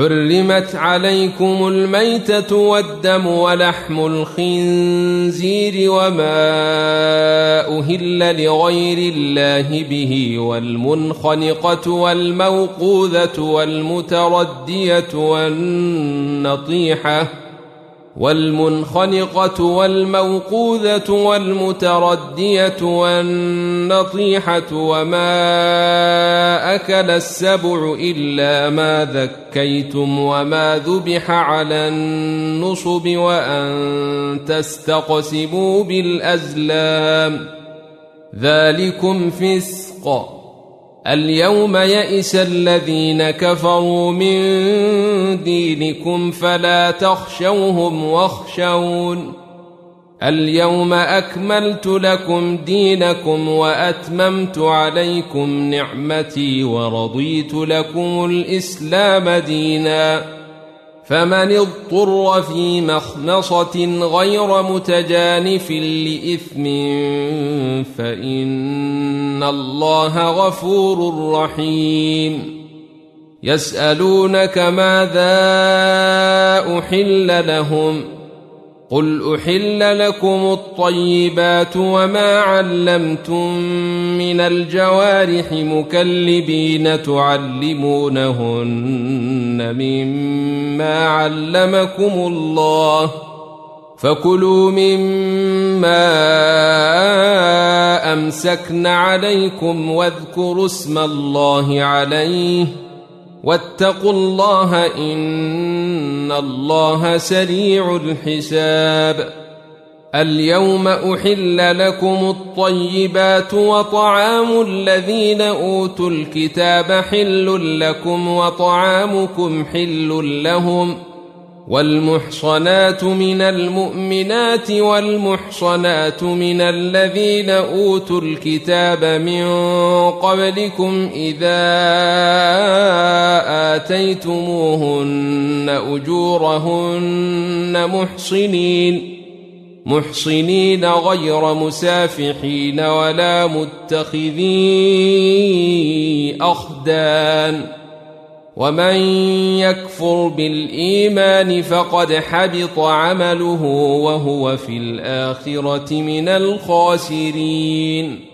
حرمت عليكم الميتة والدم ولحم الخنزير وما أهل لغير الله به والمنخنقة والموقوذة والمتردية والنطيحة وما أكل السبع إلا ما ذكيتم وما ذبح على النصب وأن تستقسموا بالأزلام ذلكم فسق. اليوم يئس الذين كفروا من دينكم فلا تخشوهم واخشون اليوم أكملت لكم دينكم وأتممت عليكم نعمتي ورضيت لكم الإسلام دينا فمن اضطر في مخمصة غير متجانف لإثم فإن الله غفور رحيم. يسألونك ماذا أحل لهم قل أحل لكم الطيبات وما علمتم من الجوارح مكلبين تعلمونهن مما علمكم الله فكلوا مما أمسكن عليكم واذكروا اسم الله عليه واتقوا الله إن الله سريع الحساب. اليوم أحل لكم الطيبات وطعام الذين أوتوا الكتاب حل لكم وطعامكم حل لهم والمحصنات من المؤمنات والمحصنات من الذين أوتوا الكتاب من قبلكم إذا آتيتموهن أجورهن محصنين غير مسافحين ولا متخذي أخدان ومن يكفر بالإيمان فقد حبط عمله وهو في الآخرة من الخاسرين.